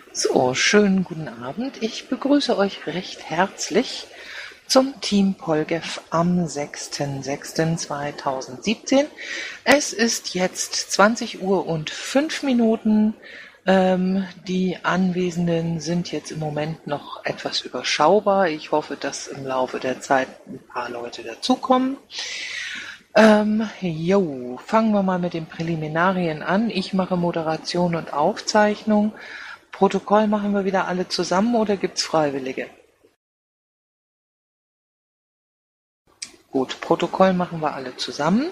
So, schönen guten Abend. Ich begrüße euch recht herzlich zum Team Polgef am 6.6.2017. Es ist jetzt 20 Uhr und 5 Minuten. Die Anwesenden sind jetzt im Moment noch etwas überschaubar. Ich hoffe, dass im Laufe der Zeit ein paar Leute dazukommen. Fangen wir mal mit den Präliminarien an. Ich mache Moderation und Aufzeichnung. Protokoll machen wir wieder alle zusammen oder gibt's Freiwillige? Gut, Protokoll machen wir alle zusammen.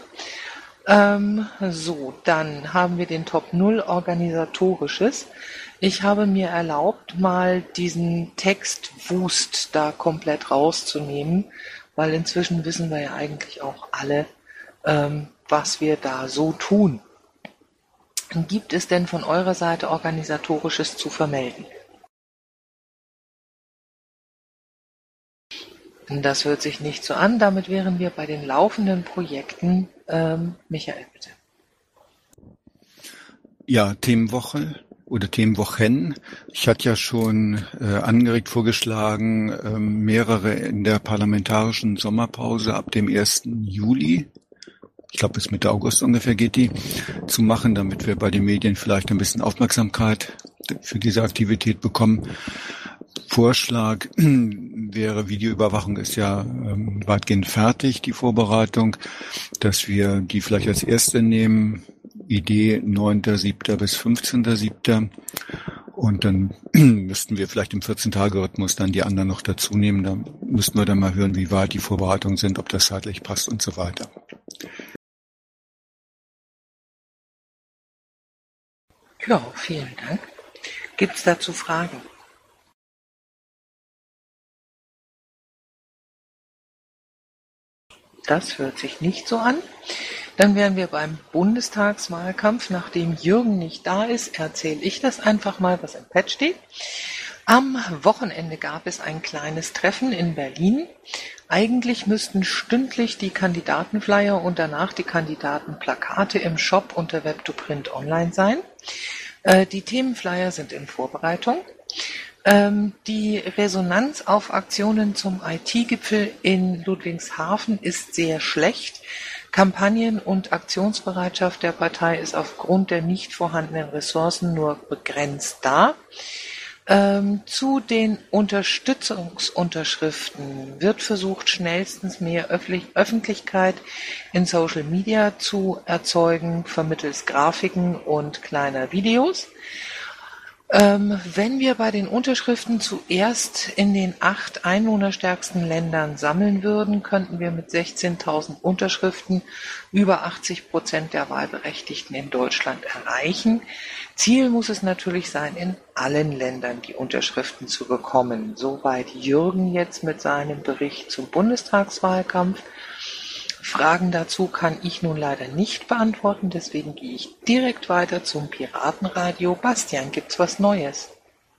Dann haben wir den Top 0 Organisatorisches. Ich habe mir erlaubt, mal diesen Textwust da komplett rauszunehmen, weil inzwischen wissen wir ja eigentlich auch alle, was wir da so tun. Gibt es denn von eurer Seite Organisatorisches zu vermelden? Das hört sich nicht so an. Damit wären wir bei den laufenden Projekten. Michael, bitte. Ja, Themenwoche oder Themenwochen. Ich hatte ja schon angeregt vorgeschlagen, mehrere in der parlamentarischen Sommerpause ab dem 1. Juli, ich glaube bis Mitte August ungefähr geht die, zu machen, damit wir bei den Medien vielleicht ein bisschen Aufmerksamkeit für diese Aktivität bekommen. Vorschlag wäre, Videoüberwachung ist ja weitgehend fertig, die Vorbereitung, dass wir die vielleicht als erste nehmen, Idee 9.7. bis 15.7. Und dann müssten wir vielleicht im 14-Tage-Rhythmus dann die anderen noch dazu nehmen. Da müssten wir dann mal hören, wie weit die Vorbereitungen sind, ob das zeitlich passt und so weiter. Ja, vielen Dank. Gibt's dazu Fragen? Das hört sich nicht so an. Dann wären wir beim Bundestagswahlkampf. Nachdem Jürgen nicht da ist, erzähle ich das einfach mal, was im Pad steht. Am Wochenende gab es ein kleines Treffen in Berlin. Eigentlich müssten stündlich die Kandidatenflyer und danach die Kandidatenplakate im Shop unter Web2Print online sein. Die Themenflyer sind in Vorbereitung. Die Resonanz auf Aktionen zum IT-Gipfel in Ludwigshafen ist sehr schlecht. Kampagnen- und Aktionsbereitschaft der Partei ist aufgrund der nicht vorhandenen Ressourcen nur begrenzt da. Zu den Unterstützungsunterschriften wird versucht, schnellstens mehr Öffentlichkeit in Social Media zu erzeugen, vermittels Grafiken und kleiner Videos. Wenn wir bei den Unterschriften zuerst in den 8 einwohnerstärksten Ländern sammeln würden, könnten wir mit 16.000 Unterschriften über 80% der Wahlberechtigten in Deutschland erreichen. Ziel muss es natürlich sein, in allen Ländern die Unterschriften zu bekommen. Soweit Jürgen jetzt mit seinem Bericht zum Bundestagswahlkampf. Fragen dazu kann ich nun leider nicht beantworten, deswegen gehe ich direkt weiter zum Piratenradio. Bastian, gibt's was Neues?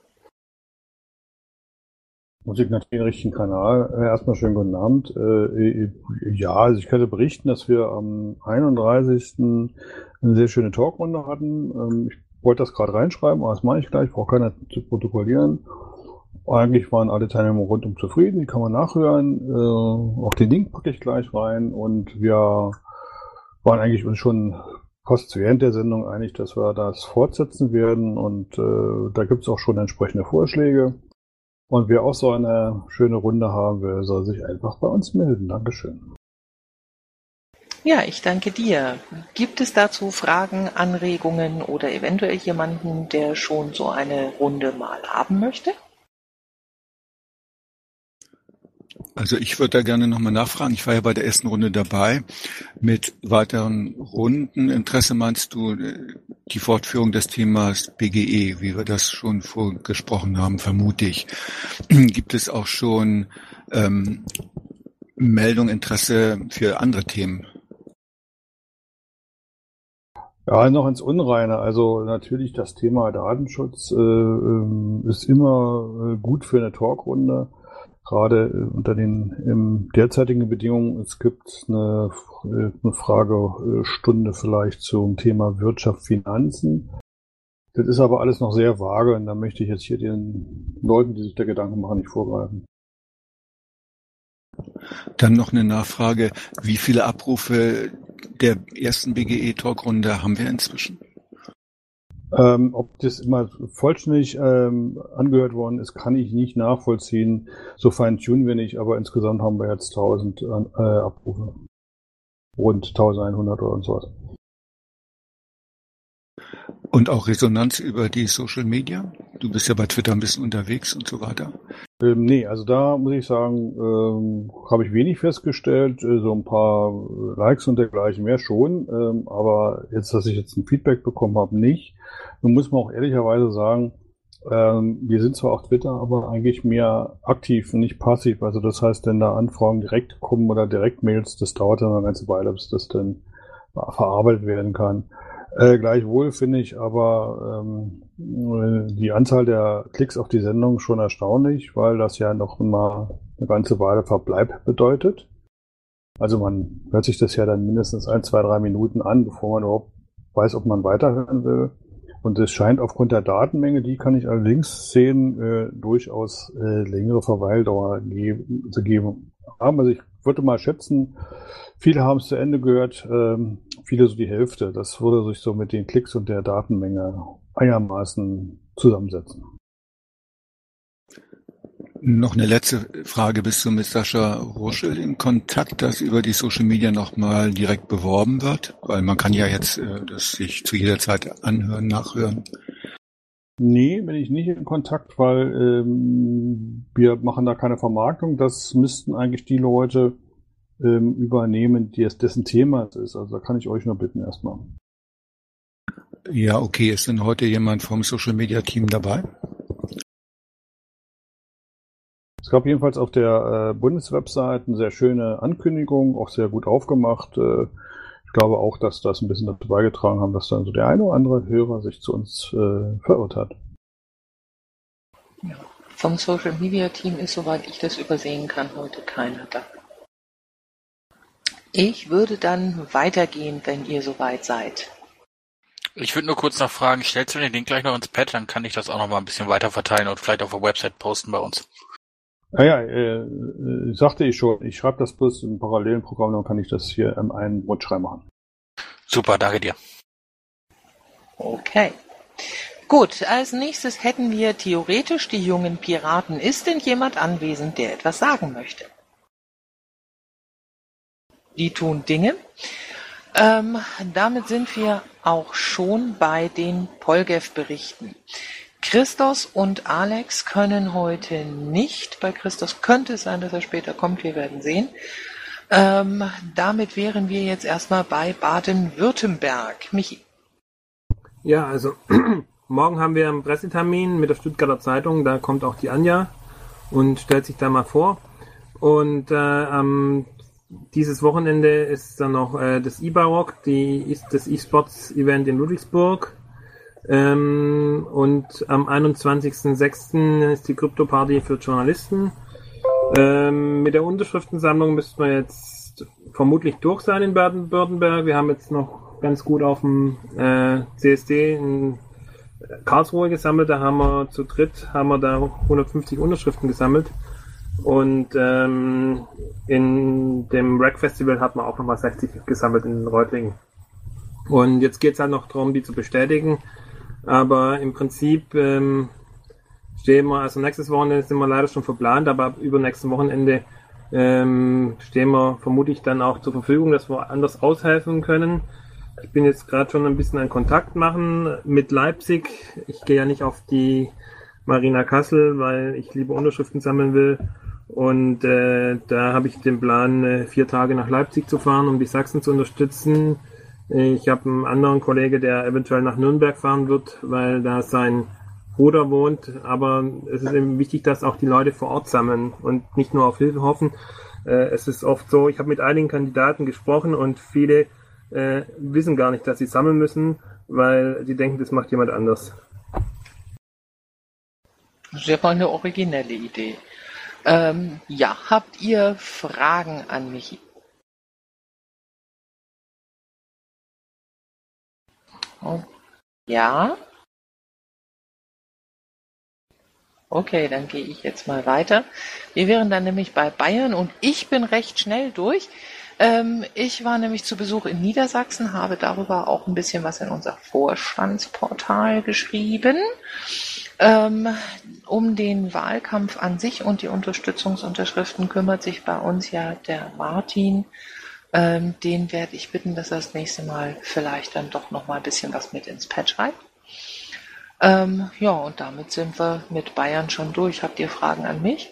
Musik natürlich den richtigen Kanal. Erstmal schönen guten Abend. Ja, also ich könnte berichten, dass wir am 31. eine sehr schöne Talkrunde hatten. Ich wollte das gerade reinschreiben, aber das mache ich gleich. Ich brauche keiner zu protokollieren. Eigentlich waren alle Teilnehmer rundum zufrieden, die kann man nachhören. Auch den Link packe ich gleich rein und wir waren eigentlich uns schon fast während der Sendung einig, dass wir das fortsetzen werden und da gibt es auch schon entsprechende Vorschläge. Und wer auch so eine schöne Runde haben will, soll sich einfach bei uns melden. Dankeschön. Ja, ich danke dir. Gibt es dazu Fragen, Anregungen oder eventuell jemanden, der schon so eine Runde mal haben möchte? Also ich würde da gerne nochmal nachfragen. Ich war ja bei der ersten Runde dabei. Mit weiteren Runden Interesse meinst du die Fortführung des Themas BGE, wie wir das schon vorgesprochen haben, vermute ich. Gibt es auch schon Meldung, Interesse für andere Themen? Ja, noch ins Unreine. Also natürlich das Thema Datenschutz ist immer gut für eine Talkrunde. Gerade unter den derzeitigen Bedingungen. Es gibt eine Fragestunde vielleicht zum Thema Wirtschaft, Finanzen. Das ist aber alles noch sehr vage und da möchte ich jetzt hier den Leuten, die sich da Gedanken machen, nicht vorgreifen. Dann noch eine Nachfrage. Wie viele Abrufe der ersten BGE-Talkrunde haben wir inzwischen? Ob das immer vollständig angehört worden ist, kann ich nicht nachvollziehen. So feintunen wir nicht, aber insgesamt haben wir jetzt 1000 Abrufe. Rund 1100 oder so was. Und auch Resonanz über die Social Media? Du bist ja bei Twitter ein bisschen unterwegs und so weiter. Nee, also da muss ich sagen, habe ich wenig festgestellt. So ein paar Likes und dergleichen mehr schon. Aber jetzt, dass ich jetzt ein Feedback bekommen habe, nicht. Nun muss man auch ehrlicherweise sagen, wir sind zwar auf Twitter, aber eigentlich mehr aktiv und nicht passiv. Also das heißt, wenn da Anfragen direkt kommen oder Direktmails, das dauert dann eine ganze Weile, bis das dann verarbeitet werden kann. Gleichwohl finde ich aber die Anzahl der Klicks auf die Sendung schon erstaunlich, weil das ja noch mal eine ganze Weile Verbleib bedeutet. Also man hört sich das ja dann mindestens 1, 2, 3 Minuten an, bevor man überhaupt weiß, ob man weiterhören will. Und es scheint aufgrund der Datenmenge, die kann ich allerdings sehen, durchaus längere Verweildauer zu geben haben. Also ich würde mal schätzen, viele haben es zu Ende gehört, viele so die Hälfte. Das würde sich so mit den Klicks und der Datenmenge einigermaßen zusammensetzen. Noch eine letzte Frage. Bist du mit Sascha Ruschel in Kontakt, dass über die Social Media nochmal direkt beworben wird? Weil man kann ja jetzt das sich zu jeder Zeit anhören, nachhören. Nee, bin ich nicht in Kontakt, weil wir machen da keine Vermarktung. Das müssten eigentlich die Leute übernehmen, dessen Thema es ist. Also da kann ich euch nur bitten erstmal. Ja, okay. Ist denn heute jemand vom Social Media Team dabei? Es gab jedenfalls auf der Bundeswebsite eine sehr schöne Ankündigung, auch sehr gut aufgemacht. Ich glaube auch, dass das ein bisschen dazu beigetragen haben, dass dann so der eine oder andere Hörer sich zu uns verirrt hat. Ja. Vom Social Media Team ist, soweit ich das übersehen kann, heute keiner da. Ich würde dann weitergehen, wenn ihr soweit seid. Ich würde nur kurz noch fragen, stellst du den Link gleich noch ins Pad, dann kann ich das auch noch mal ein bisschen weiter verteilen und vielleicht auf der Website posten bei uns. Naja, sagte ich schon, ich schreibe das bloß im parallelen Programm, dann kann ich das hier in einen Rutsch reinmachen. Super, danke dir. Okay. Gut, als nächstes hätten wir theoretisch die jungen Piraten. Ist denn jemand anwesend, der etwas sagen möchte? Die tun Dinge. Damit sind wir auch schon bei den Polgev-Berichten. Christos und Alex können heute nicht. Bei Christos könnte es sein, dass er später kommt. Wir werden sehen. Damit wären wir jetzt erstmal bei Baden-Württemberg. Michi. Ja, also morgen haben wir einen Pressetermin mit der Stuttgarter Zeitung. Da kommt auch die Anja und stellt sich da mal vor. Und dieses Wochenende ist dann noch das IBAROC, das E-Sports-Event in Ludwigsburg. Und am 21.06. ist die Krypto-Party für Journalisten. Mit der Unterschriftensammlung müssten wir jetzt vermutlich durch sein in Baden-Württemberg. Wir haben jetzt noch ganz gut auf dem CSD in Karlsruhe gesammelt. Da haben wir zu dritt 150 Unterschriften gesammelt. Und in dem Rack Festival hat man auch nochmal 60 gesammelt in Reutlingen. Und jetzt geht es halt noch darum, die zu bestätigen. Aber im Prinzip stehen wir, also nächstes Wochenende sind wir leider schon verplant, aber ab übernächsten Wochenende stehen wir vermutlich dann auch zur Verfügung, dass wir anders aushelfen können. Ich bin jetzt gerade schon ein bisschen in Kontakt machen mit Leipzig. Ich gehe ja nicht auf die Marina Kassel, weil ich lieber Unterschriften sammeln will. Und da habe ich den Plan, 4 Tage nach Leipzig zu fahren, um die Sachsen zu unterstützen. Ich habe einen anderen Kollege, der eventuell nach Nürnberg fahren wird, weil da sein Bruder wohnt. Aber es ist eben wichtig, dass auch die Leute vor Ort sammeln und nicht nur auf Hilfe hoffen. Es ist oft so, ich habe mit einigen Kandidaten gesprochen und viele wissen gar nicht, dass sie sammeln müssen, weil sie denken, das macht jemand anders. Sehr mal eine originelle Idee. Ja, habt ihr Fragen an Michi? Oh, ja? Okay, dann gehe ich jetzt mal weiter. Wir wären dann nämlich bei Bayern und ich bin recht schnell durch. Ich war nämlich zu Besuch in Niedersachsen, habe darüber auch ein bisschen was in unser Vorstandsportal geschrieben. Um den Wahlkampf an sich und die Unterstützungsunterschriften kümmert sich bei uns ja der Martin. Den werde ich bitten, dass er das nächste Mal vielleicht dann doch noch mal ein bisschen was mit ins Pad schreibt. Ja, und damit sind wir mit Bayern schon durch. Habt ihr Fragen an mich?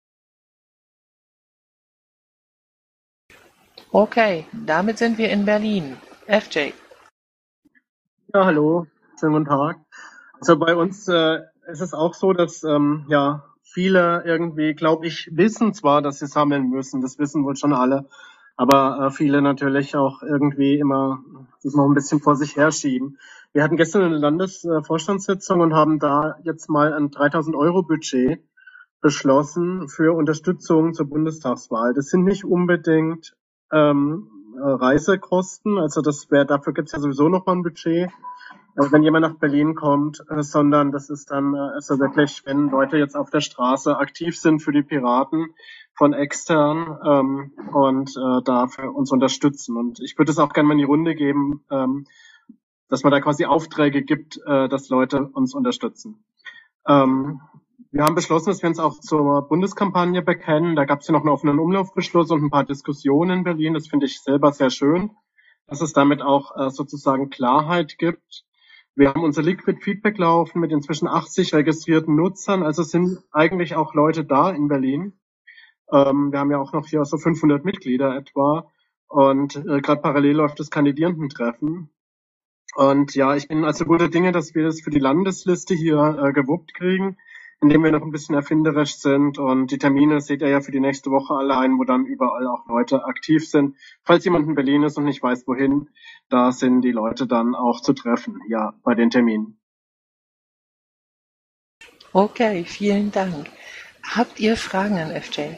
Okay, damit sind wir in Berlin. FJ. Ja, hallo, schönen guten Tag. Also bei uns ist es auch so, dass viele irgendwie, glaube ich, wissen zwar, dass sie sammeln müssen, das wissen wohl schon alle, aber viele natürlich auch irgendwie immer sich noch ein bisschen vor sich herschieben. Wir hatten gestern eine Landesvorstandssitzung und haben da jetzt mal ein 3.000 € Budget beschlossen für Unterstützung zur Bundestagswahl. Das sind nicht unbedingt Reisekosten, also dafür gibt es ja sowieso noch mal ein Budget, wenn jemand nach Berlin kommt, sondern das ist dann also wirklich, wenn Leute jetzt auf der Straße aktiv sind für die Piraten von extern und dafür uns unterstützen. Und ich würde es auch gerne mal in die Runde geben, dass man da quasi Aufträge gibt, dass Leute uns unterstützen. Wir haben beschlossen, dass wir uns auch zur Bundeskampagne bekennen. Da gab es ja noch einen offenen Umlaufbeschluss und ein paar Diskussionen in Berlin. Das finde ich selber sehr schön, dass es damit auch sozusagen Klarheit gibt. Wir haben unser Liquid Feedback laufen mit inzwischen 80 registrierten Nutzern. Also sind eigentlich auch Leute da in Berlin. Wir haben ja auch noch hier so 500 Mitglieder etwa. Und gerade parallel läuft das Kandidierendentreffen. Und ja, ich bin also guter Dinge, dass wir das für die Landesliste hier gewuppt kriegen, indem wir noch ein bisschen erfinderisch sind. Und die Termine seht ihr ja für die nächste Woche alle ein, wo dann überall auch Leute aktiv sind. Falls jemand in Berlin ist und nicht weiß, wohin, da sind die Leute dann auch zu treffen, ja, bei den Terminen. Okay, vielen Dank. Habt ihr Fragen an FJ?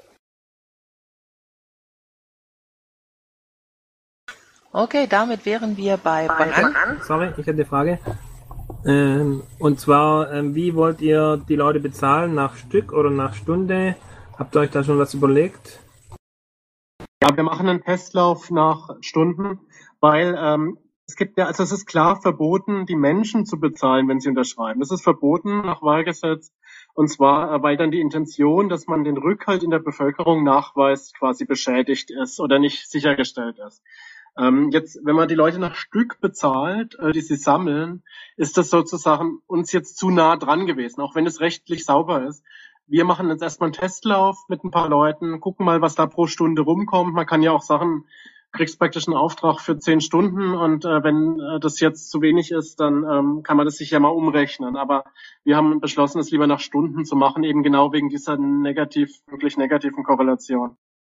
Okay, damit wären wir bei Brand. Sorry, ich hätte eine Frage. Und zwar, wie wollt ihr die Leute bezahlen? Nach Stück oder nach Stunde? Habt ihr euch da schon was überlegt? Ja, wir machen einen Testlauf nach Stunden, weil es gibt ja, also es ist klar verboten, die Menschen zu bezahlen, wenn sie unterschreiben. Das ist verboten nach Wahlgesetz. Und zwar, weil dann die Intention, dass man den Rückhalt in der Bevölkerung nachweist, quasi beschädigt ist oder nicht sichergestellt ist. Jetzt, wenn man die Leute nach Stück bezahlt, die sie sammeln, ist das sozusagen uns jetzt zu nah dran gewesen, auch wenn es rechtlich sauber ist. Wir machen jetzt erstmal einen Testlauf mit ein paar Leuten, gucken mal, was da pro Stunde rumkommt. Man kann ja auch Sachen, kriegst praktisch einen Auftrag für 10 Stunden und wenn das jetzt zu wenig ist, dann kann man das sich ja mal umrechnen. Aber wir haben beschlossen, es lieber nach Stunden zu machen, eben genau wegen dieser wirklich negativen Korrelation.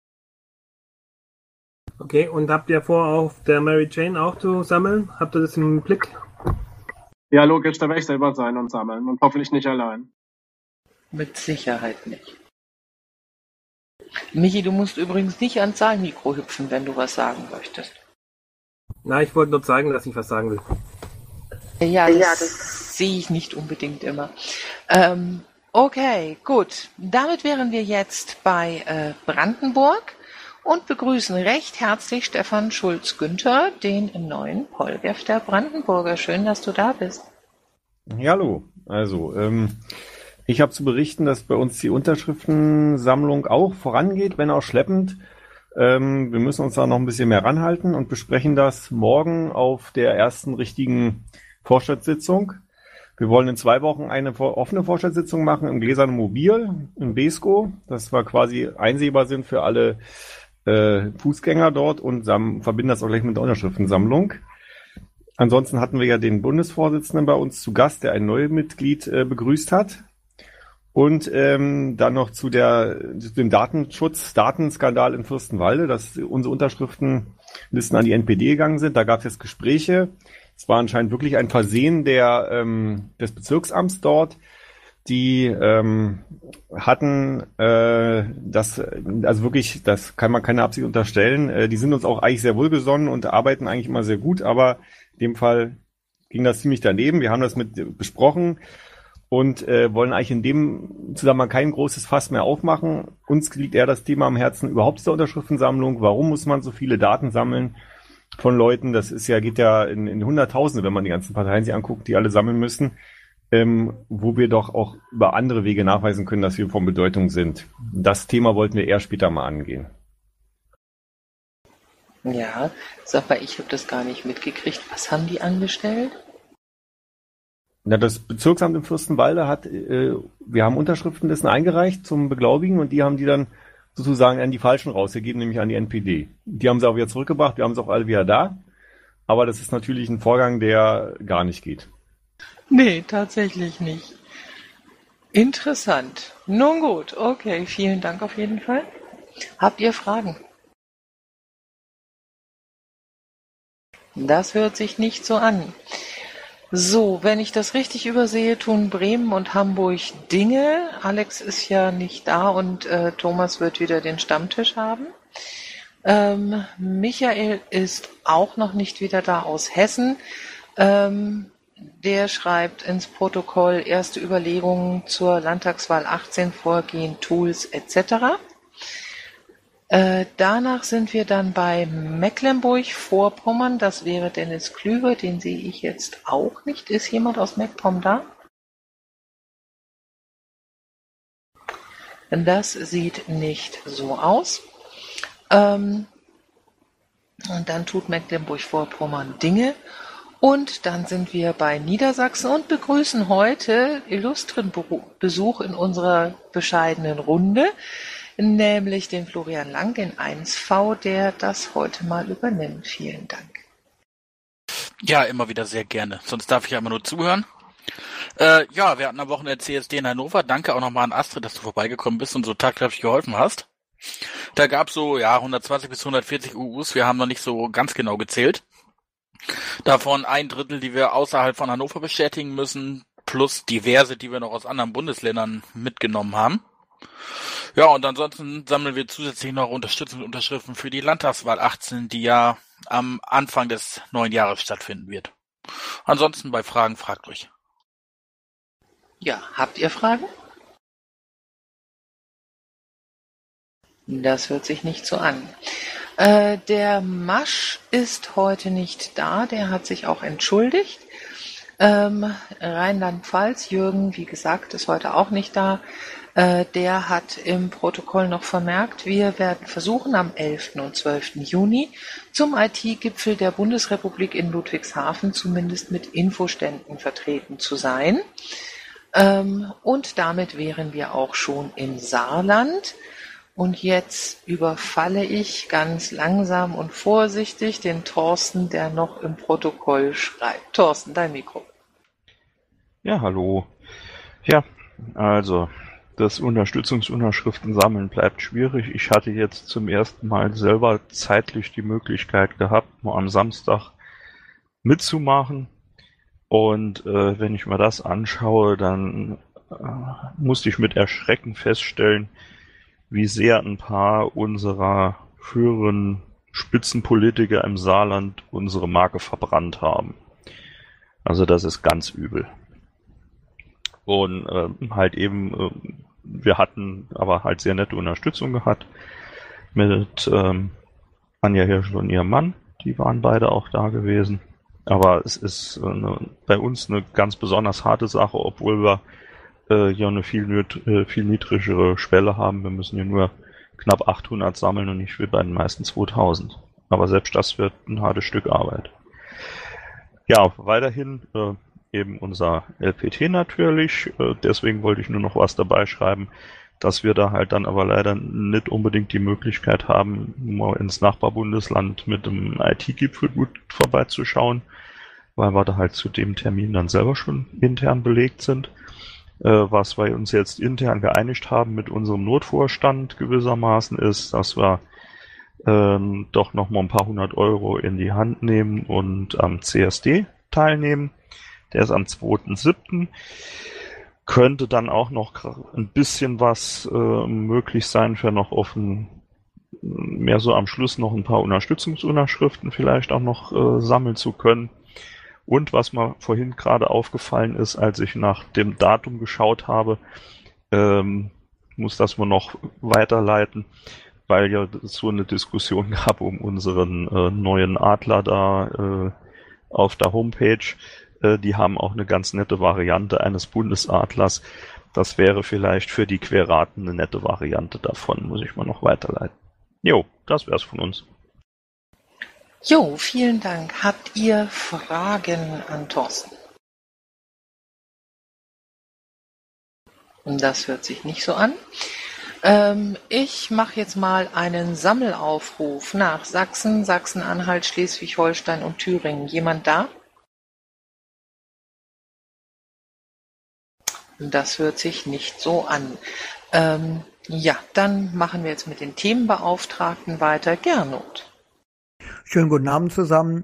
Okay, und habt ihr vor, auf der Mary Jane auch zu sammeln? Habt ihr das im Blick? Ja, logisch, da werde ich selber sein und sammeln und hoffentlich nicht allein. Mit Sicherheit nicht. Michi, du musst übrigens nicht ans Saalmikro hüpfen, wenn du was sagen möchtest. Na, ich wollte nur zeigen, dass ich was sagen will. Ja, das sehe ich nicht unbedingt immer. Okay, gut. Damit wären wir jetzt bei Brandenburg und begrüßen recht herzlich Stefan Schulz-Günther, den neuen Polgef der Brandenburger. Schön, dass du da bist. Ja, hallo. Also, ich habe zu berichten, dass bei uns die Unterschriftensammlung auch vorangeht, wenn auch schleppend. Wir müssen uns da noch ein bisschen mehr ranhalten und besprechen das morgen auf der ersten richtigen Vorstandssitzung. Wir wollen in 2 Wochen eine offene Vorstandssitzung machen im Gläsernen Mobil in Beeskow, dass wir quasi einsehbar sind für alle Fußgänger dort und verbinden das auch gleich mit der Unterschriftensammlung. Ansonsten hatten wir ja den Bundesvorsitzenden bei uns zu Gast, der ein neues Mitglied begrüßt hat. Und dann noch zu dem Datenskandal in Fürstenwalde, dass unsere Unterschriftenlisten an die NPD gegangen sind. Da gab es jetzt Gespräche. Es war anscheinend wirklich ein Versehen des Bezirksamts dort. Die hatten das kann man keine Absicht unterstellen. Die sind uns auch eigentlich sehr wohlgesonnen und arbeiten eigentlich immer sehr gut, aber in dem Fall ging das ziemlich daneben. Wir haben das besprochen und wollen eigentlich in dem Zusammenhang kein großes Fass mehr aufmachen. Uns liegt eher das Thema am Herzen überhaupt dieser Unterschriftensammlung. Warum muss man so viele Daten sammeln von Leuten? Das ist geht ja in Hunderttausende, wenn man die ganzen Parteien sich anguckt, die alle sammeln müssen, wo wir doch auch über andere Wege nachweisen können, dass wir von Bedeutung sind. Das Thema wollten wir eher später mal angehen. Ja, sag mal, ich habe das gar nicht mitgekriegt. Was haben die angestellt? Na, das Bezirksamt im Fürstenwalde wir haben Unterschriftenlisten eingereicht zum Beglaubigen und die haben die dann sozusagen an die Falschen rausgegeben, nämlich an die NPD. Die haben sie auch wieder zurückgebracht, wir haben sie auch alle wieder da. Aber das ist natürlich ein Vorgang, der gar nicht geht. Nee, tatsächlich nicht. Interessant. Nun gut, okay, vielen Dank auf jeden Fall. Habt ihr Fragen? Das hört sich nicht so an. So, wenn ich das richtig übersehe, tun Bremen und Hamburg Dinge. Alex ist ja nicht da und Thomas wird wieder den Stammtisch haben. Michael ist auch noch nicht wieder da aus Hessen. Der schreibt ins Protokoll erste Überlegungen zur Landtagswahl 18, Vorgehen, Tools etc. Danach sind wir dann bei Mecklenburg-Vorpommern. Das wäre Dennis Klüver, den sehe ich jetzt auch nicht. Ist jemand aus MacPom da? Das sieht nicht so aus. Und dann tut Mecklenburg-Vorpommern Dinge. Und dann sind wir bei Niedersachsen und begrüßen heute illustren Besuch in unserer bescheidenen Runde, nämlich den Florian Lang, den 1V, der das heute mal übernimmt. Vielen Dank. Ja, immer wieder sehr gerne. Sonst darf ich ja immer nur zuhören. Ja, wir hatten am Wochenende CSD in Hannover. Danke auch nochmal an Astrid, dass du vorbeigekommen bist und so tatkräftig geholfen hast. Da gab es so 120 bis 140 UUs. Wir haben noch nicht so ganz genau gezählt. Davon 1/3, die wir außerhalb von Hannover bestätigen müssen, plus diverse, die wir noch aus anderen Bundesländern mitgenommen haben. Ja, und ansonsten sammeln wir zusätzlich noch Unterstützungsunterschriften für die Landtagswahl 18, die ja am Anfang des neuen Jahres stattfinden wird. Ansonsten bei Fragen fragt euch. Ja, habt ihr Fragen? Das hört sich nicht so an. Der Masch ist heute nicht da, der hat sich auch entschuldigt. Rheinland-Pfalz, Jürgen, wie gesagt, ist heute auch nicht da. Der hat im Protokoll noch vermerkt, wir werden versuchen, am 11. und 12. Juni zum IT-Gipfel der Bundesrepublik in Ludwigshafen zumindest mit Infoständen vertreten zu sein. Und damit wären wir auch schon im Saarland. Und jetzt überfalle ich ganz langsam und vorsichtig den Thorsten, der noch im Protokoll schreibt. Thorsten, dein Mikro. Ja, hallo. Ja, also das Unterstützungsunterschriften sammeln bleibt schwierig. Ich hatte jetzt zum ersten Mal selber zeitlich die Möglichkeit gehabt, mal am Samstag mitzumachen. Und wenn ich mir das anschaue, dann musste ich mit Erschrecken feststellen, wie sehr ein paar unserer früheren Spitzenpolitiker im Saarland unsere Marke verbrannt haben. Also das ist ganz übel. Und wir hatten aber halt sehr nette Unterstützung gehabt mit Anja Hirschl und ihrem Mann. Die waren beide auch da gewesen. Aber es ist bei uns eine ganz besonders harte Sache, obwohl wir ja eine viel niedrigere Schwelle haben. Wir müssen ja nur knapp 800 sammeln und nicht wie bei den meisten 2000. Aber selbst das wird ein hartes Stück Arbeit. Ja, weiterhin eben unser LPT natürlich. Deswegen wollte ich nur noch was dabei schreiben, dass wir da halt dann aber leider nicht unbedingt die Möglichkeit haben, mal ins Nachbarbundesland mit dem IT-Gipfel gut vorbeizuschauen, weil wir da halt zu dem Termin dann selber schon intern belegt sind. Was wir uns jetzt intern geeinigt haben mit unserem Notvorstand gewissermaßen ist, dass wir doch nochmal ein paar 100 Euro in die Hand nehmen und am CSD teilnehmen. Der ist am 2.7. Könnte dann auch noch ein bisschen was möglich sein für noch mehr so am Schluss noch ein paar Unterstützungsunterschriften vielleicht auch noch sammeln zu können. Und was mir vorhin gerade aufgefallen ist, als ich nach dem Datum geschaut habe, muss das mal noch weiterleiten, weil ja es so eine Diskussion gab um unseren neuen Adler da auf der Homepage. Die haben auch eine ganz nette Variante eines Bundesadlers. Das wäre vielleicht für die Queraten eine nette Variante davon, muss ich mal noch weiterleiten. Jo, das wär's von uns. Jo, vielen Dank. Habt ihr Fragen an Thorsten? Das hört sich nicht so an. Ich mache jetzt mal einen Sammelaufruf nach Sachsen, Sachsen-Anhalt, Schleswig-Holstein und Thüringen. Jemand da? Das hört sich nicht so an. Ja, dann machen wir jetzt mit den Themenbeauftragten weiter. Gernot. Schönen guten Abend zusammen.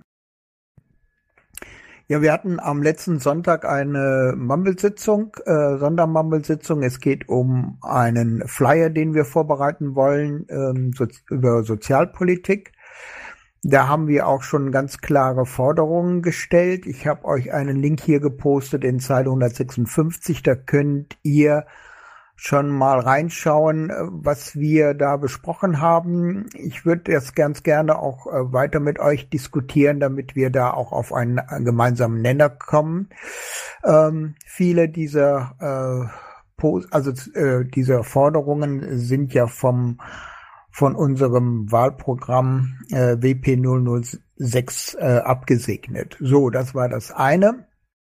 Ja, wir hatten am letzten Sonntag eine Mumble-Sitzung, Sondermumble-Sitzung. Es geht um einen Flyer, den wir vorbereiten wollen, über Sozialpolitik. Da haben wir auch schon ganz klare Forderungen gestellt. Ich habe euch einen Link hier gepostet in Zeile 156. Da könnt ihr schon mal reinschauen, was wir da besprochen haben. Ich würde das ganz gerne auch weiter mit euch diskutieren, damit wir da auch auf einen gemeinsamen Nenner kommen. Viele dieser dieser Forderungen sind ja von unserem Wahlprogramm WP 006 abgesegnet. So, das war das eine.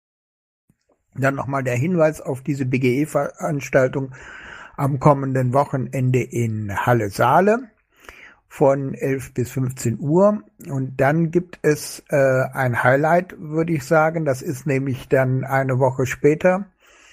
Dann nochmal der Hinweis auf diese BGE-Veranstaltung am kommenden Wochenende in Halle-Saale von 11 bis 15 Uhr. Und dann gibt es ein Highlight, würde ich sagen. Das ist nämlich dann eine Woche später,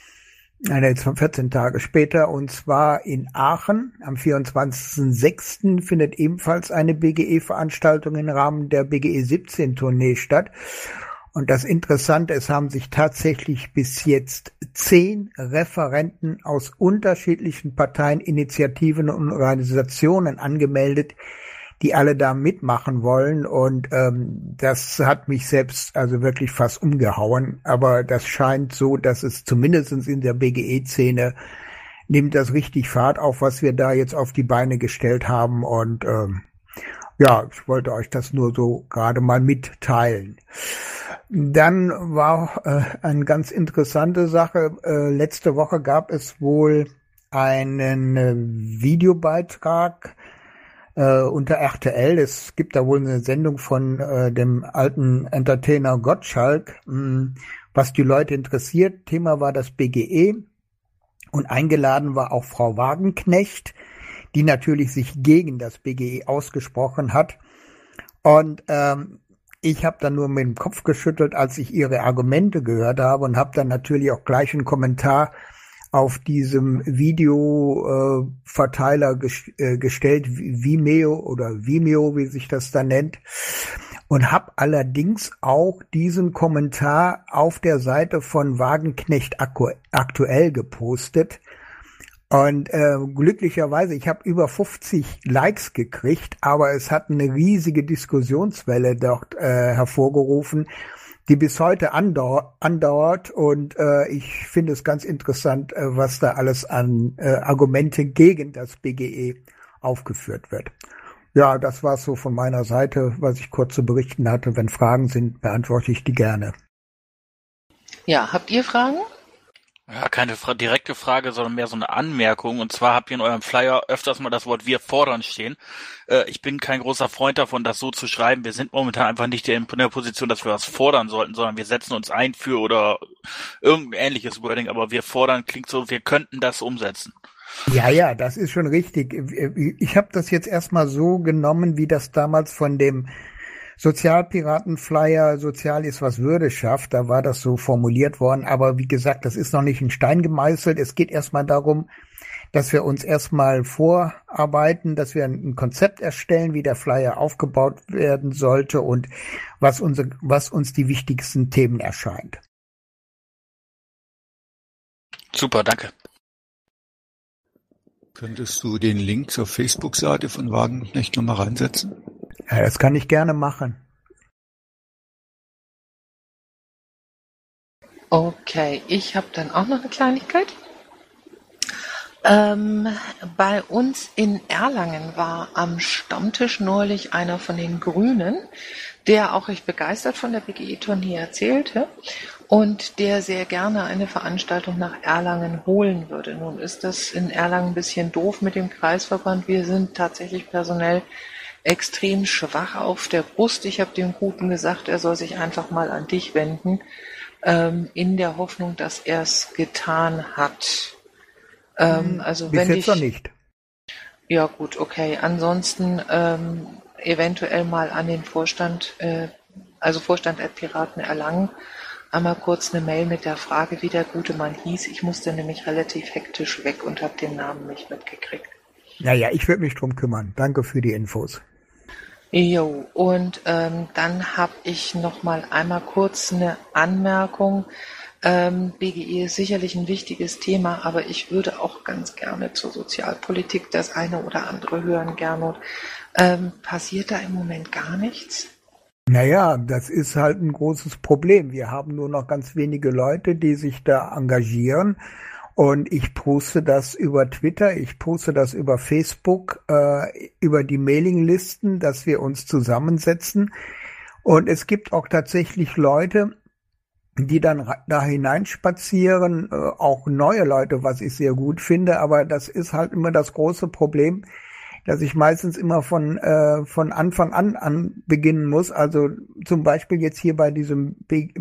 14 Tage später, und zwar in Aachen. Am 24.06. findet ebenfalls eine BGE-Veranstaltung im Rahmen der BGE 17 Tournee statt. Und das Interessante, es haben sich tatsächlich bis jetzt 10 Referenten aus unterschiedlichen Parteien, Initiativen und Organisationen angemeldet, die alle da mitmachen wollen. Und das hat mich selbst also wirklich fast umgehauen. Aber das scheint so, dass es zumindest in der BGE-Szene nimmt das richtig Fahrt auf, was wir da jetzt auf die Beine gestellt haben. Und ja, ich wollte euch das nur so gerade mal mitteilen. Dann war eine ganz interessante Sache. Letzte Woche gab es wohl einen Videobeitrag unter RTL. Es gibt da wohl eine Sendung von dem alten Entertainer Gottschalk, was die Leute interessiert. Thema war das BGE und eingeladen war auch Frau Wagenknecht, die natürlich sich gegen das BGE ausgesprochen hat. Und ich habe dann nur mit dem Kopf geschüttelt, als ich ihre Argumente gehört habe, und habe dann natürlich auch gleich einen Kommentar auf diesem Video-Verteiler gestellt, Vimeo, wie sich das da nennt, und habe allerdings auch diesen Kommentar auf der Seite von Wagenknecht aktuell gepostet. Und glücklicherweise, ich habe über 50 Likes gekriegt, aber es hat eine riesige Diskussionswelle dort hervorgerufen, die bis heute andauert. Und ich finde es ganz interessant, was da alles an Argumente gegen das BGE aufgeführt wird. Ja, das war so von meiner Seite, was ich kurz zu berichten hatte. Wenn Fragen sind, beantworte ich die gerne. Ja, habt ihr Fragen? Ja, keine direkte Frage, sondern mehr so eine Anmerkung. Und zwar habt ihr in eurem Flyer öfters mal das Wort "wir fordern" stehen. Ich bin kein großer Freund davon, das so zu schreiben. Wir sind momentan einfach nicht in der Position, dass wir was fordern sollten, sondern wir setzen uns ein für oder irgendein ähnliches Wording. Aber wir fordern klingt so, wir könnten das umsetzen. Ja, das ist schon richtig. Ich habe das jetzt erstmal so genommen, wie das damals von dem Sozialpiratenflyer "Sozial ist, was Würde schafft", da war das so formuliert worden. Aber wie gesagt, das ist noch nicht in Stein gemeißelt. Es geht erstmal darum, dass wir uns erstmal vorarbeiten, dass wir ein Konzept erstellen, wie der Flyer aufgebaut werden sollte und was uns die wichtigsten Themen erscheint. Super, danke. Könntest du den Link zur Facebook-Seite von Wagenknecht nochmal reinsetzen? Ja, das kann ich gerne machen. Okay, ich habe dann auch noch eine Kleinigkeit. Bei uns in Erlangen war am Stammtisch neulich einer von den Grünen, der auch recht begeistert von der BGE-Tournee erzählte und der sehr gerne eine Veranstaltung nach Erlangen holen würde. Nun ist das in Erlangen ein bisschen doof mit dem Kreisverband. Wir sind tatsächlich personell extrem schwach auf der Brust. Ich habe dem Guten gesagt, er soll sich einfach mal an dich wenden, in der Hoffnung, dass er es getan hat. Also Bis wenn jetzt ich noch nicht. Ja gut, okay. Ansonsten eventuell mal an den Vorstand, also Vorstand at Piraten Erlangen, einmal kurz eine Mail mit der Frage, wie der gute Mann hieß. Ich musste nämlich relativ hektisch weg und habe den Namen nicht mitgekriegt. Naja, ich würde mich drum kümmern. Danke für die Infos. Jo, und dann habe ich noch mal einmal kurz eine Anmerkung. BGE ist sicherlich ein wichtiges Thema, aber ich würde auch ganz gerne zur Sozialpolitik das eine oder andere hören, Gernot. Passiert da im Moment gar nichts? Naja, das ist halt ein großes Problem. Wir haben nur noch ganz wenige Leute, die sich da engagieren. Und ich poste das über Twitter, ich poste das über Facebook, über die Mailinglisten, dass wir uns zusammensetzen. Und es gibt auch tatsächlich Leute, die dann da hineinspazieren, auch neue Leute, was ich sehr gut finde. Aber das ist halt immer das große Problem, dass ich meistens immer von Anfang an beginnen muss. Also zum Beispiel jetzt hier bei diesem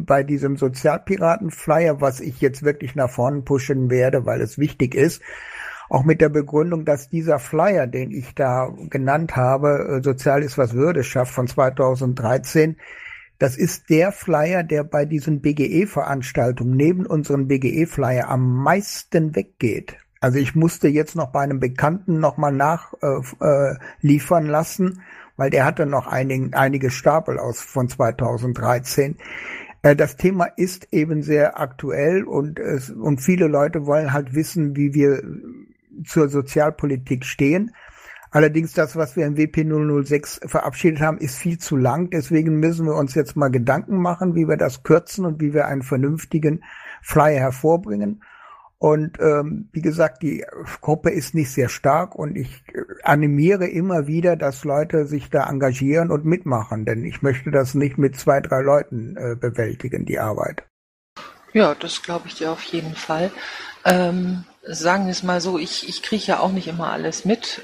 Sozialpiraten-Flyer, was ich jetzt wirklich nach vorne pushen werde, weil es wichtig ist, auch mit der Begründung, dass dieser Flyer, den ich da genannt habe, Sozial ist was Würde schafft von 2013, das ist der Flyer, der bei diesen BGE-Veranstaltungen neben unseren BGE-Flyer am meisten weggeht. Also ich musste jetzt noch bei einem Bekannten nochmal nachliefern lassen, weil der hatte noch einige Stapel von 2013. Das Thema ist eben sehr aktuell und viele Leute wollen halt wissen, wie wir zur Sozialpolitik stehen. Allerdings das, was wir im WP 006 verabschiedet haben, ist viel zu lang. Deswegen müssen wir uns jetzt mal Gedanken machen, wie wir das kürzen und wie wir einen vernünftigen Flyer hervorbringen. Und wie gesagt, die Gruppe ist nicht sehr stark und ich animiere immer wieder, dass Leute sich da engagieren und mitmachen, denn ich möchte das nicht mit 2, 3 Leuten bewältigen, die Arbeit. Ja, das glaube ich dir auf jeden Fall. Sagen wir es mal so, ich kriege ja auch nicht immer alles mit.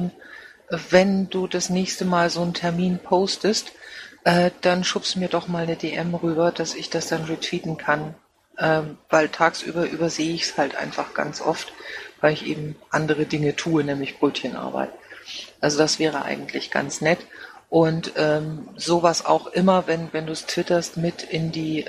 Wenn du das nächste Mal so einen Termin postest, dann schubst mir doch mal eine DM rüber, dass ich das dann retweeten kann. Weil tagsüber übersehe ich es halt einfach ganz oft, weil ich eben andere Dinge tue, nämlich Brötchenarbeit. Also das wäre eigentlich ganz nett. Und sowas auch immer, wenn du es twitterst, mit in die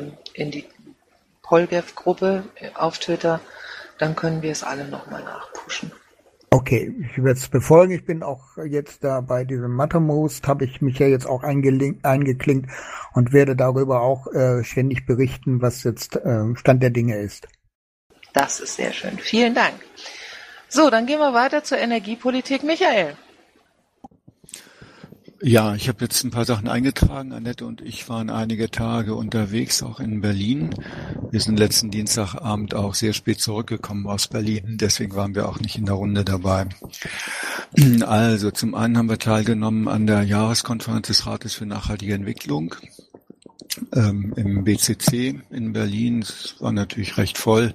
Polgev-Gruppe auf Twitter, dann können wir es alle nochmal nachpushen. Okay, ich werde es befolgen. Ich bin auch jetzt da bei diesem Mattermost, habe ich mich ja jetzt auch eingeklinkt und werde darüber auch ständig berichten, was jetzt Stand der Dinge ist. Das ist sehr schön. Vielen Dank. So, dann gehen wir weiter zur Energiepolitik. Michael. Ja, ich habe jetzt ein paar Sachen eingetragen. Annette und ich waren einige Tage unterwegs, auch in Berlin. Wir sind letzten Dienstagabend auch sehr spät zurückgekommen aus Berlin. Deswegen waren wir auch nicht in der Runde dabei. Also, zum einen haben wir teilgenommen an der Jahreskonferenz des Rates für nachhaltige Entwicklung im BCC in Berlin. Es war natürlich recht voll.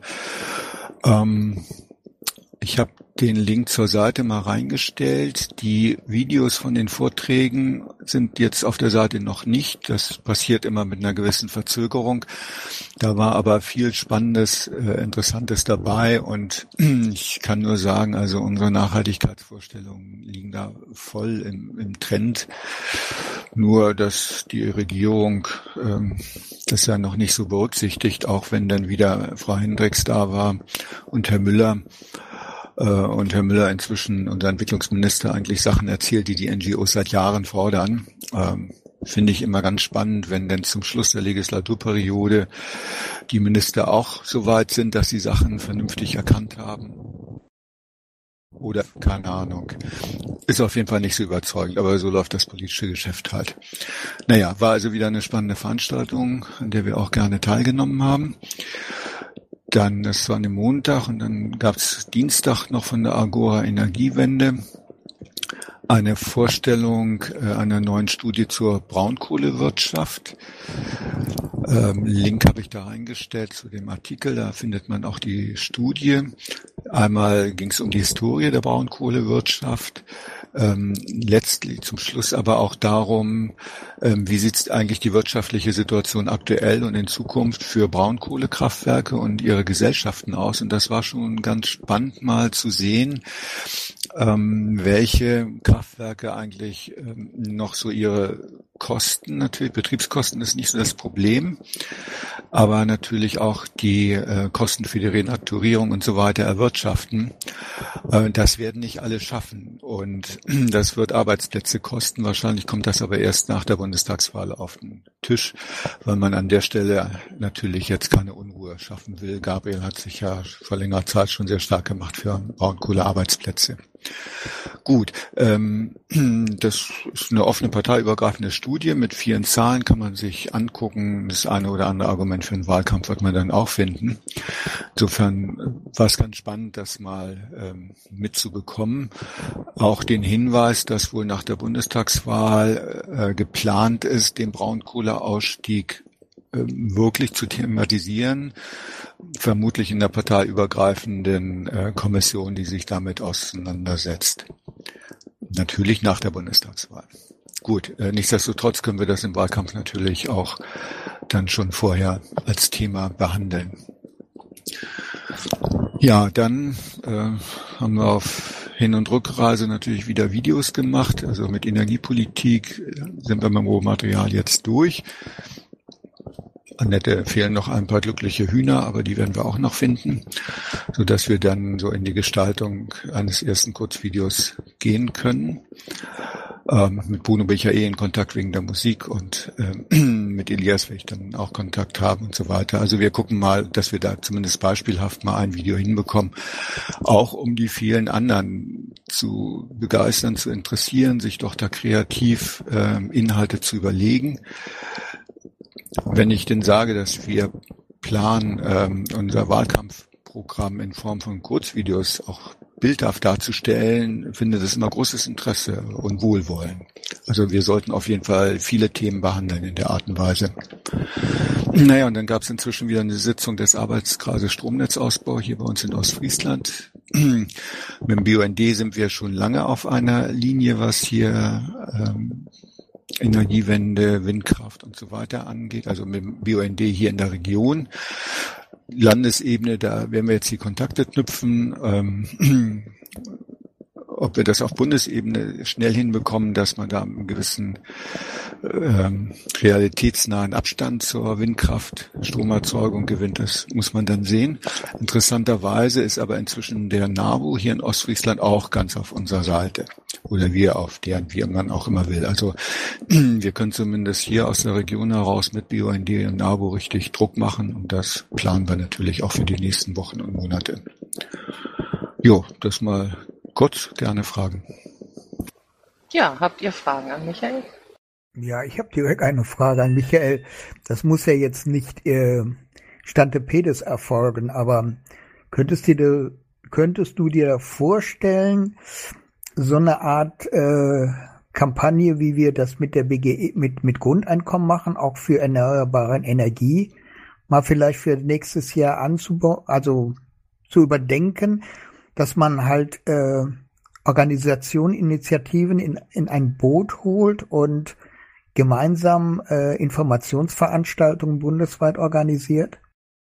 Ich habe den Link zur Seite mal reingestellt. Die Videos von den Vorträgen sind jetzt auf der Seite noch nicht. Das passiert immer mit einer gewissen Verzögerung. Da war aber viel Spannendes, Interessantes dabei und ich kann nur sagen, also unsere Nachhaltigkeitsvorstellungen liegen da voll im Trend. Nur, dass die Regierung das ja noch nicht so berücksichtigt, auch wenn dann wieder Frau Hendricks da war und Herr Müller. Und Herr Müller inzwischen, unser Entwicklungsminister, eigentlich Sachen erzählt, die NGOs seit Jahren fordern. Finde ich immer ganz spannend, wenn dann zum Schluss der Legislaturperiode die Minister auch so weit sind, dass sie Sachen vernünftig erkannt haben. Oder keine Ahnung. Ist auf jeden Fall nicht so überzeugend, aber so läuft das politische Geschäft halt. Naja, war also wieder eine spannende Veranstaltung, an der wir auch gerne teilgenommen haben. Dann, das war ein Montag und dann gab's Dienstag noch von der Agora Energiewende eine Vorstellung einer neuen Studie zur Braunkohlewirtschaft. Link habe ich da reingestellt zu dem Artikel, da findet man auch die Studie. Einmal ging es um die Historie der Braunkohlewirtschaft, letztlich zum Schluss aber auch darum, wie sieht eigentlich die wirtschaftliche Situation aktuell und in Zukunft für Braunkohlekraftwerke und ihre Gesellschaften aus. Und das war schon ganz spannend mal zu sehen, welche Kraftwerke eigentlich noch so ihre Kosten, natürlich Betriebskosten ist nicht so das Problem, aber natürlich auch die Kosten für die Renaturierung und so weiter erwirtschaften. Das werden nicht alle schaffen und das wird Arbeitsplätze kosten. Wahrscheinlich kommt das aber erst nach der Bundestagswahl auf den Tisch, weil man an der Stelle natürlich jetzt keine Unruhe schaffen will. Gabriel hat sich ja vor längerer Zeit schon sehr stark gemacht für Braunkohlearbeitsplätze. Gut, das ist eine offene parteiübergreifende Studie mit vielen Zahlen, kann man sich angucken. Das eine oder andere Argument für den Wahlkampf wird man dann auch finden. Insofern war es ganz spannend, das mal mitzubekommen. Auch den Hinweis, dass wohl nach der Bundestagswahl geplant ist, den Braunkohleausstieg wirklich zu thematisieren, vermutlich in der parteiübergreifenden Kommission, die sich damit auseinandersetzt. Natürlich nach der Bundestagswahl. Gut, nichtsdestotrotz können wir das im Wahlkampf natürlich auch dann schon vorher als Thema behandeln. Ja, dann haben wir auf Hin- und Rückreise natürlich wieder Videos gemacht. Also mit Energiepolitik sind wir mit dem Rohmaterial jetzt durch. Annette fehlen noch ein paar glückliche Hühner, aber die werden wir auch noch finden, so dass wir dann so in die Gestaltung eines ersten Kurzvideos gehen können. Mit Bruno bin ich ja in Kontakt wegen der Musik und mit Elias werde ich dann auch Kontakt haben und so weiter. Also wir gucken mal, dass wir da zumindest beispielhaft mal ein Video hinbekommen, auch um die vielen anderen zu begeistern, zu interessieren, sich doch da kreativ Inhalte zu überlegen. Wenn ich denn sage, dass wir planen, unser Wahlkampfprogramm in Form von Kurzvideos auch bildhaft darzustellen, finde das immer großes Interesse und Wohlwollen. Also wir sollten auf jeden Fall viele Themen behandeln in der Art und Weise. Naja, und dann gab es inzwischen wieder eine Sitzung des Arbeitskreises Stromnetzausbau hier bei uns in Ostfriesland. Mit dem BUND sind wir schon lange auf einer Linie, was hier Energiewende, Windkraft und so weiter angeht, also mit dem BUND hier in der Region. Landesebene, da werden wir jetzt die Kontakte knüpfen. Ob wir das auf Bundesebene schnell hinbekommen, dass man da einen gewissen realitätsnahen Abstand zur Windkraft, Stromerzeugung gewinnt, das muss man dann sehen. Interessanterweise ist aber inzwischen der NABU hier in Ostfriesland auch ganz auf unserer Seite. Oder wir auf deren, wie man auch immer will. Also wir können zumindest hier aus der Region heraus mit BUND und NABU richtig Druck machen und das planen wir natürlich auch für die nächsten Wochen und Monate. Jo, das mal kurz, gerne Fragen. Ja, habt ihr Fragen an Michael? Ja, ich habe direkt eine Frage an Michael. Das muss ja jetzt nicht Stante Pedes erfolgen, aber könntest du dir vorstellen, so eine Art Kampagne, wie wir das mit der BGE, mit Grundeinkommen machen, auch für erneuerbare Energie, mal vielleicht für nächstes Jahr zu überdenken, dass man halt Organisationen, Initiativen in ein Boot holt und gemeinsam Informationsveranstaltungen bundesweit organisiert?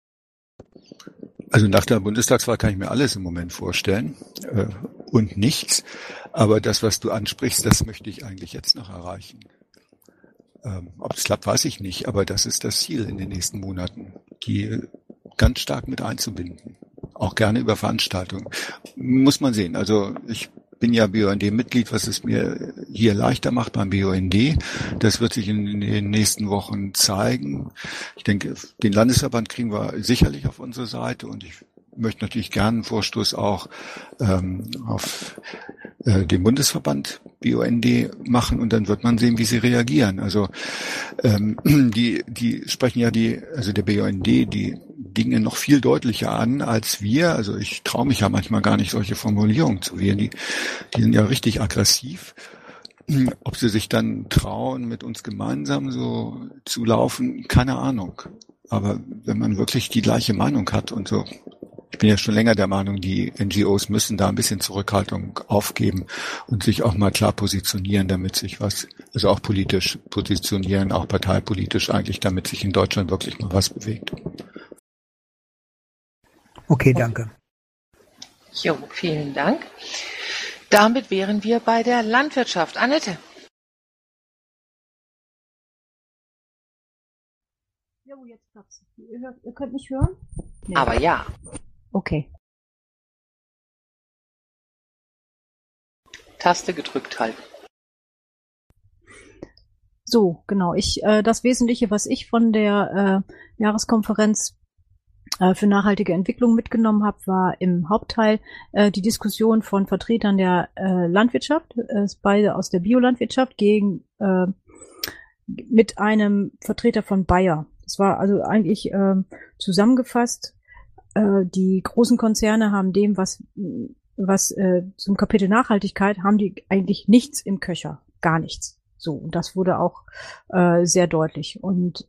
Also nach der Bundestagswahl kann ich mir alles im Moment vorstellen und nichts. Aber das, was du ansprichst, das möchte ich eigentlich jetzt noch erreichen. Ob es klappt, weiß ich nicht. Aber das ist das Ziel in den nächsten Monaten, die ganz stark mit einzubinden. Auch gerne über Veranstaltungen. Muss man sehen. Also ich bin ja BUND-Mitglied, was es mir hier leichter macht beim BUND. Das wird sich in den nächsten Wochen zeigen. Ich denke, den Landesverband kriegen wir sicherlich auf unsere Seite und ich möchte natürlich gerne einen Vorstoß auch auf den Bundesverband BUND machen und dann wird man sehen, wie sie reagieren. Also die sprechen ja der BUND, die Dinge noch viel deutlicher an als wir. Also ich traue mich ja manchmal gar nicht, solche Formulierungen zu wählen. Die sind ja richtig aggressiv. Ob sie sich dann trauen, mit uns gemeinsam so zu laufen, keine Ahnung. Aber wenn man wirklich die gleiche Meinung hat und so, ich bin ja schon länger der Meinung, die NGOs müssen da ein bisschen Zurückhaltung aufgeben und sich auch mal klar positionieren, damit sich also auch politisch positionieren, auch parteipolitisch eigentlich, damit sich in Deutschland wirklich mal was bewegt. Okay, danke. Jo, vielen Dank. Damit wären wir bei der Landwirtschaft. Annette. Jo, jetzt klappt's. Ihr könnt mich hören? Nee. Aber ja. Okay. Taste gedrückt halten. So, genau. Das Wesentliche, was ich von der Jahreskonferenz für nachhaltige Entwicklung mitgenommen habe, war im Hauptteil die Diskussion von Vertretern der Landwirtschaft, beide aus der Biolandwirtschaft, mit einem Vertreter von Bayer. Das war also eigentlich zusammengefasst, die großen Konzerne haben dem, was zum Kapitel Nachhaltigkeit, haben die eigentlich nichts im Köcher, gar nichts. So, und das wurde auch sehr deutlich. Und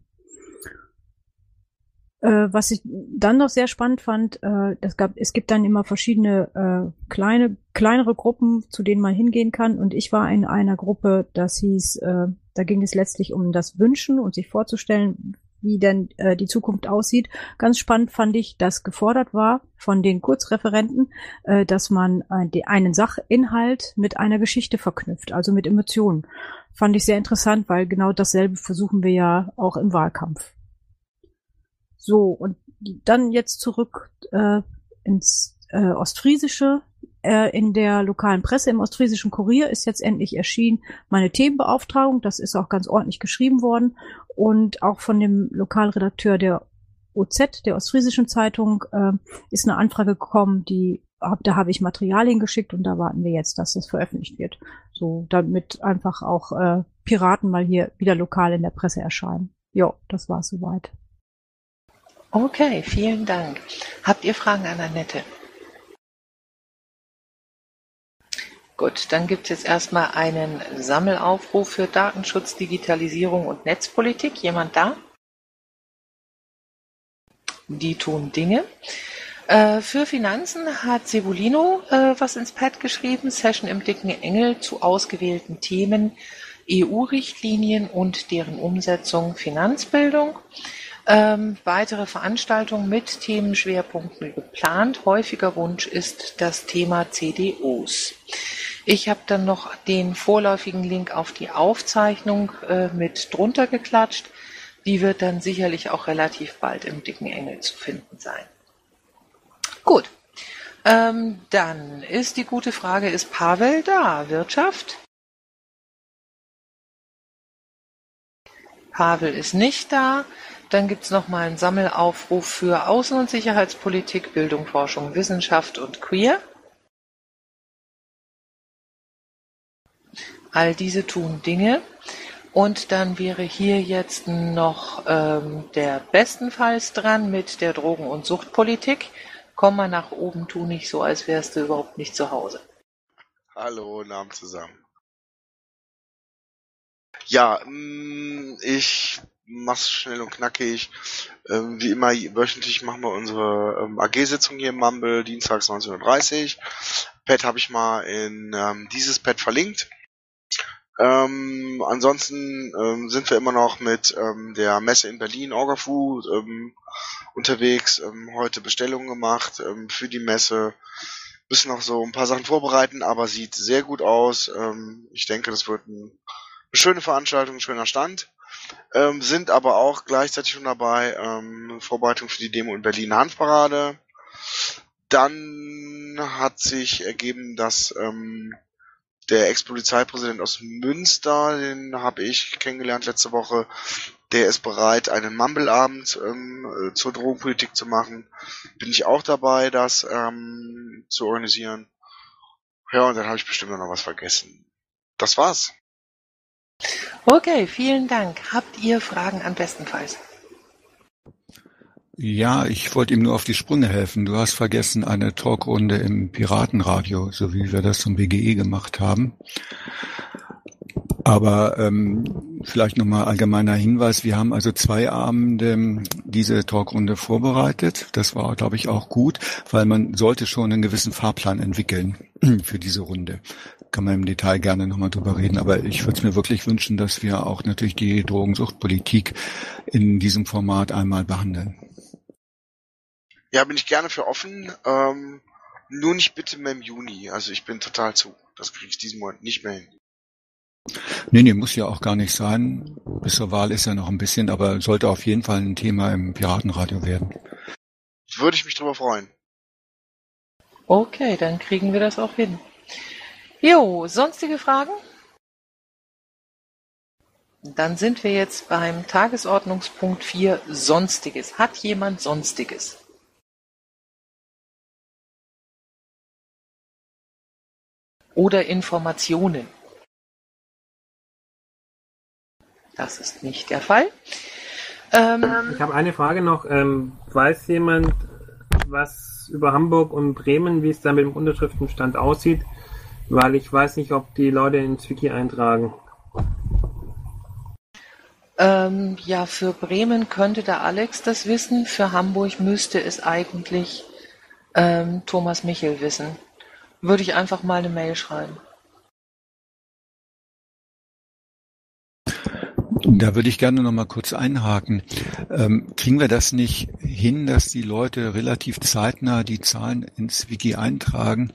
was ich dann noch sehr spannend fand, es gibt dann immer verschiedene kleinere Gruppen, zu denen man hingehen kann. Und ich war in einer Gruppe, das hieß, da ging es letztlich um das Wünschen und sich vorzustellen, wie denn die Zukunft aussieht. Ganz spannend fand ich, dass gefordert war von den Kurzreferenten, dass man einen Sachinhalt mit einer Geschichte verknüpft, also mit Emotionen. Fand ich sehr interessant, weil genau dasselbe versuchen wir ja auch im Wahlkampf. So, und dann jetzt zurück ins Ostfriesische. In der lokalen Presse, im Ostfriesischen Kurier, ist jetzt endlich erschienen meine Themenbeauftragung. Das ist auch ganz ordentlich geschrieben worden. Und auch von dem Lokalredakteur der OZ, der Ostfriesischen Zeitung, ist eine Anfrage gekommen, da habe ich Materialien geschickt und da warten wir jetzt, dass das veröffentlicht wird. So, damit einfach auch Piraten mal hier wieder lokal in der Presse erscheinen. Jo, das war's soweit. Okay, vielen Dank. Habt ihr Fragen an Annette? Gut, dann gibt es jetzt erstmal einen Sammelaufruf für Datenschutz, Digitalisierung und Netzpolitik. Jemand da? Die tun Dinge. Für Finanzen hat Sebulino was ins Pad geschrieben, Session im dicken Engel zu ausgewählten Themen, EU-Richtlinien und deren Umsetzung, Finanzbildung. Weitere Veranstaltungen mit Themenschwerpunkten geplant. Häufiger Wunsch ist das Thema CDOs. Ich habe dann noch den vorläufigen Link auf die Aufzeichnung mit drunter geklatscht. Die wird dann sicherlich auch relativ bald im dicken Engel zu finden sein. Gut, dann ist die gute Frage, ist Pavel da? Wirtschaft? Pavel ist nicht da. Dann gibt es nochmal einen Sammelaufruf für Außen- und Sicherheitspolitik, Bildung, Forschung, Wissenschaft und Queer. All diese tun Dinge. Und dann wäre hier jetzt noch der bestenfalls dran mit der Drogen- und Suchtpolitik. Komm mal nach oben, tu nicht so, als wärst du überhaupt nicht zu Hause. Hallo, Namen zusammen. Ja, ich mach's schnell und knackig. Wie immer, wöchentlich machen wir unsere AG-Sitzung hier im Mumble, dienstags 19:30 Uhr. Pad habe ich mal in dieses Pad verlinkt. Ansonsten sind wir immer noch mit der Messe in Berlin, Orgafu, unterwegs. Heute Bestellungen gemacht für die Messe. Müssen noch so ein paar Sachen vorbereiten, aber sieht sehr gut aus. Ich denke, das wird eine schöne Veranstaltung, ein schöner Stand. Sind aber auch gleichzeitig schon dabei, Vorbereitung für die Demo in Berlin, Hanfparade. Dann hat sich ergeben, dass der Ex-Polizeipräsident aus Münster, den habe ich kennengelernt letzte Woche, der ist bereit, einen Mumble-Abend zur Drogenpolitik zu machen. Bin ich auch dabei, das zu organisieren. Ja, und dann habe ich bestimmt noch was vergessen. Das war's. Okay, vielen Dank. Habt ihr Fragen an Bestenfalls? Ja, ich wollte ihm nur auf die Sprünge helfen. Du hast vergessen eine Talkrunde im Piratenradio, so wie wir das zum BGE gemacht haben. Aber vielleicht nochmal allgemeiner Hinweis, wir haben also 2 Abende diese Talkrunde vorbereitet. Das war, glaube ich, auch gut, weil man sollte schon einen gewissen Fahrplan entwickeln für diese Runde. Kann man im Detail gerne nochmal drüber reden, aber ich würde es mir wirklich wünschen, dass wir auch natürlich die Drogensuchtpolitik in diesem Format einmal behandeln. Ja, bin ich gerne für offen. Nur nicht bitte mehr im Juni. Also ich bin total zu. Das kriege ich diesen Monat nicht mehr hin. Nee, muss ja auch gar nicht sein. Bis zur Wahl ist ja noch ein bisschen, aber sollte auf jeden Fall ein Thema im Piratenradio werden. Würde ich mich drüber freuen. Okay, dann kriegen wir das auch hin. Jo, sonstige Fragen? Dann sind wir jetzt beim Tagesordnungspunkt 4, Sonstiges. Hat jemand Sonstiges? Oder Informationen? Das ist nicht der Fall. Ich habe eine Frage noch. Weiß jemand was über Hamburg und Bremen, wie es da mit dem Unterschriftenstand aussieht? Weil ich weiß nicht, ob die Leute ins Wiki eintragen. Ja, für Bremen könnte der Alex das wissen. Für Hamburg müsste es eigentlich Thomas Michel wissen. Würde ich einfach mal eine Mail schreiben. Da würde ich gerne noch mal kurz einhaken. Kriegen wir das nicht hin, dass die Leute relativ zeitnah die Zahlen ins Wiki eintragen?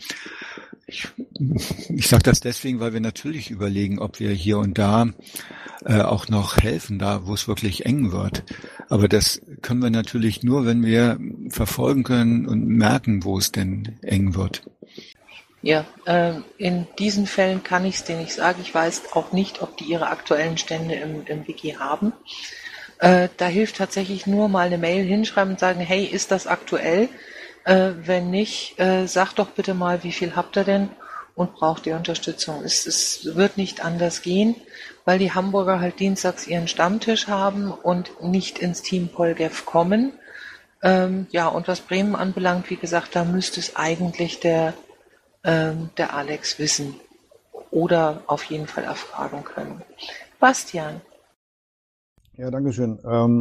Ich sage das deswegen, weil wir natürlich überlegen, ob wir hier und da auch noch helfen, da wo es wirklich eng wird. Aber das können wir natürlich nur, wenn wir verfolgen können und merken, wo es denn eng wird. Ja, in diesen Fällen kann ich es dir nicht sagen. Ich weiß auch nicht, ob die ihre aktuellen Stände im Wiki haben. Da hilft tatsächlich nur mal eine Mail hinschreiben und sagen, hey, ist das aktuell? Wenn nicht, sagt doch bitte mal, wie viel habt ihr denn und braucht ihr Unterstützung. Es wird nicht anders gehen, weil die Hamburger halt dienstags ihren Stammtisch haben und nicht ins Team Polgef kommen. Ja, und was Bremen anbelangt, wie gesagt, da müsste es eigentlich der Alex wissen oder auf jeden Fall erfragen können. Bastian. Ja, danke schön.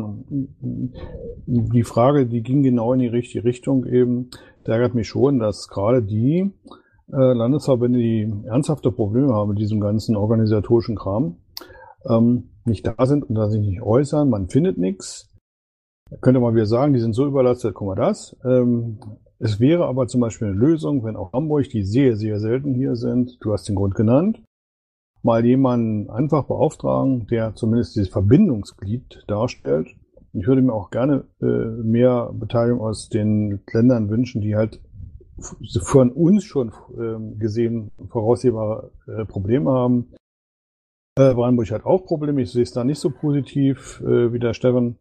Die Frage, die ging genau in die richtige Richtung eben. Da ärgert mich schon, dass gerade die Landesverbände, die ernsthafte Probleme haben mit diesem ganzen organisatorischen Kram, nicht da sind und da sich nicht äußern. Man findet nichts. Da könnte man wieder sagen, die sind so überlastet, guck mal das. Es wäre aber zum Beispiel eine Lösung, wenn auch Hamburg, die sehr, sehr selten hier sind, du hast den Grund genannt, mal jemanden einfach beauftragen, der zumindest dieses Verbindungsglied darstellt. Ich würde mir auch gerne mehr Beteiligung aus den Ländern wünschen, die halt von uns schon gesehen voraussehbare Probleme haben. Brandenburg hat auch Probleme, ich sehe es da nicht so positiv wie der Stefan.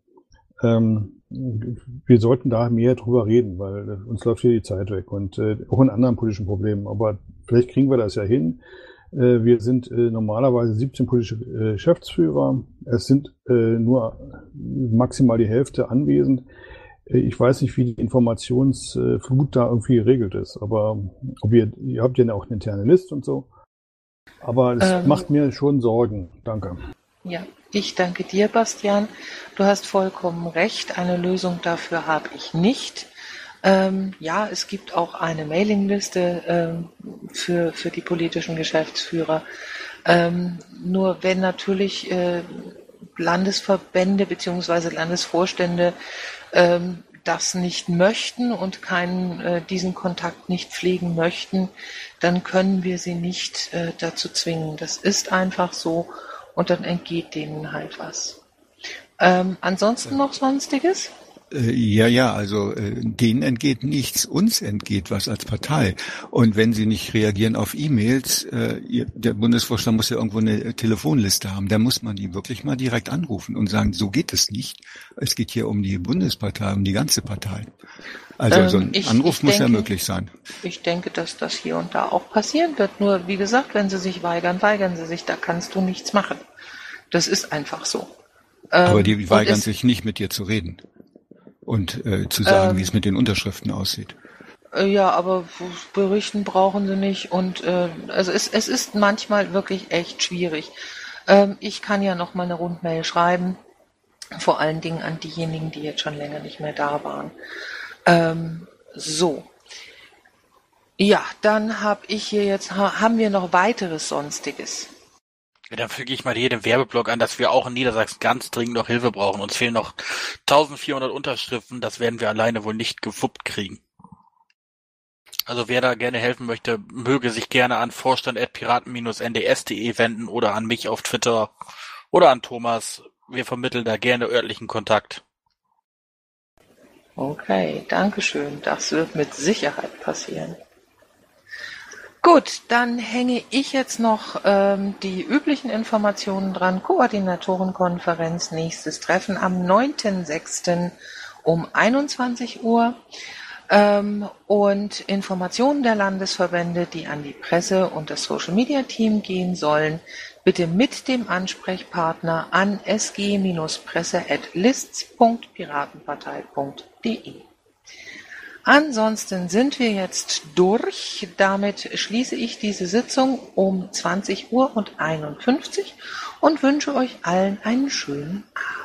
Wir sollten da mehr drüber reden, weil uns läuft hier die Zeit weg und auch in anderen politischen Problemen. Aber vielleicht kriegen wir das ja hin. Wir sind normalerweise 17 politische Geschäftsführer. Es sind nur maximal die Hälfte anwesend. Ich weiß nicht, wie die Informationsflut da irgendwie geregelt ist. Aber ihr habt ja auch eine interne Liste und so. Aber es macht mir schon Sorgen. Danke. Ja, ich danke dir, Bastian. Du hast vollkommen recht. Eine Lösung dafür habe ich nicht. Ja, es gibt auch eine Mailingliste für die politischen Geschäftsführer. Nur wenn natürlich Landesverbände bzw. Landesvorstände das nicht möchten und diesen Kontakt nicht pflegen möchten, dann können wir sie nicht dazu zwingen. Das ist einfach so und dann entgeht denen halt was. Ansonsten noch Sonstiges? Also denen entgeht nichts, uns entgeht was als Partei. Und wenn sie nicht reagieren auf E-Mails, der Bundesvorstand muss ja irgendwo eine Telefonliste haben, da muss man die wirklich mal direkt anrufen und sagen, so geht es nicht. Es geht hier um die Bundespartei, um die ganze Partei. Also so ein Anruf muss ja möglich sein. Ich denke, dass das hier und da auch passieren wird. Nur, wie gesagt, wenn sie sich weigern, weigern sie sich. Da kannst du nichts machen. Das ist einfach so. Aber die weigern sich nicht, mit dir zu reden. Und zu sagen, wie es mit den Unterschriften aussieht. Ja, aber berichten brauchen sie nicht. Und also es ist manchmal wirklich echt schwierig. Ich kann ja noch mal eine Rundmail schreiben, vor allen Dingen an diejenigen, die jetzt schon länger nicht mehr da waren. So. Ja, dann haben wir noch weiteres Sonstiges. Ja, dann füge ich mal jedem Werbeblock an, dass wir auch in Niedersachsen ganz dringend noch Hilfe brauchen. Uns fehlen noch 1400 Unterschriften, das werden wir alleine wohl nicht gewuppt kriegen. Also wer da gerne helfen möchte, möge sich gerne an vorstand@piraten-nds.de wenden oder an mich auf Twitter oder an Thomas. Wir vermitteln da gerne örtlichen Kontakt. Okay, dankeschön. Das wird mit Sicherheit passieren. Gut, dann hänge ich jetzt noch die üblichen Informationen dran. Koordinatorenkonferenz, nächstes Treffen am 9.6. um 21 Uhr. Und Informationen der Landesverbände, die an die Presse und das Social-Media-Team gehen sollen, bitte mit dem Ansprechpartner an sg-presse@lists.piratenpartei.de. Ansonsten sind wir jetzt durch. Damit schließe ich diese Sitzung um 20:51 Uhr und wünsche euch allen einen schönen Abend.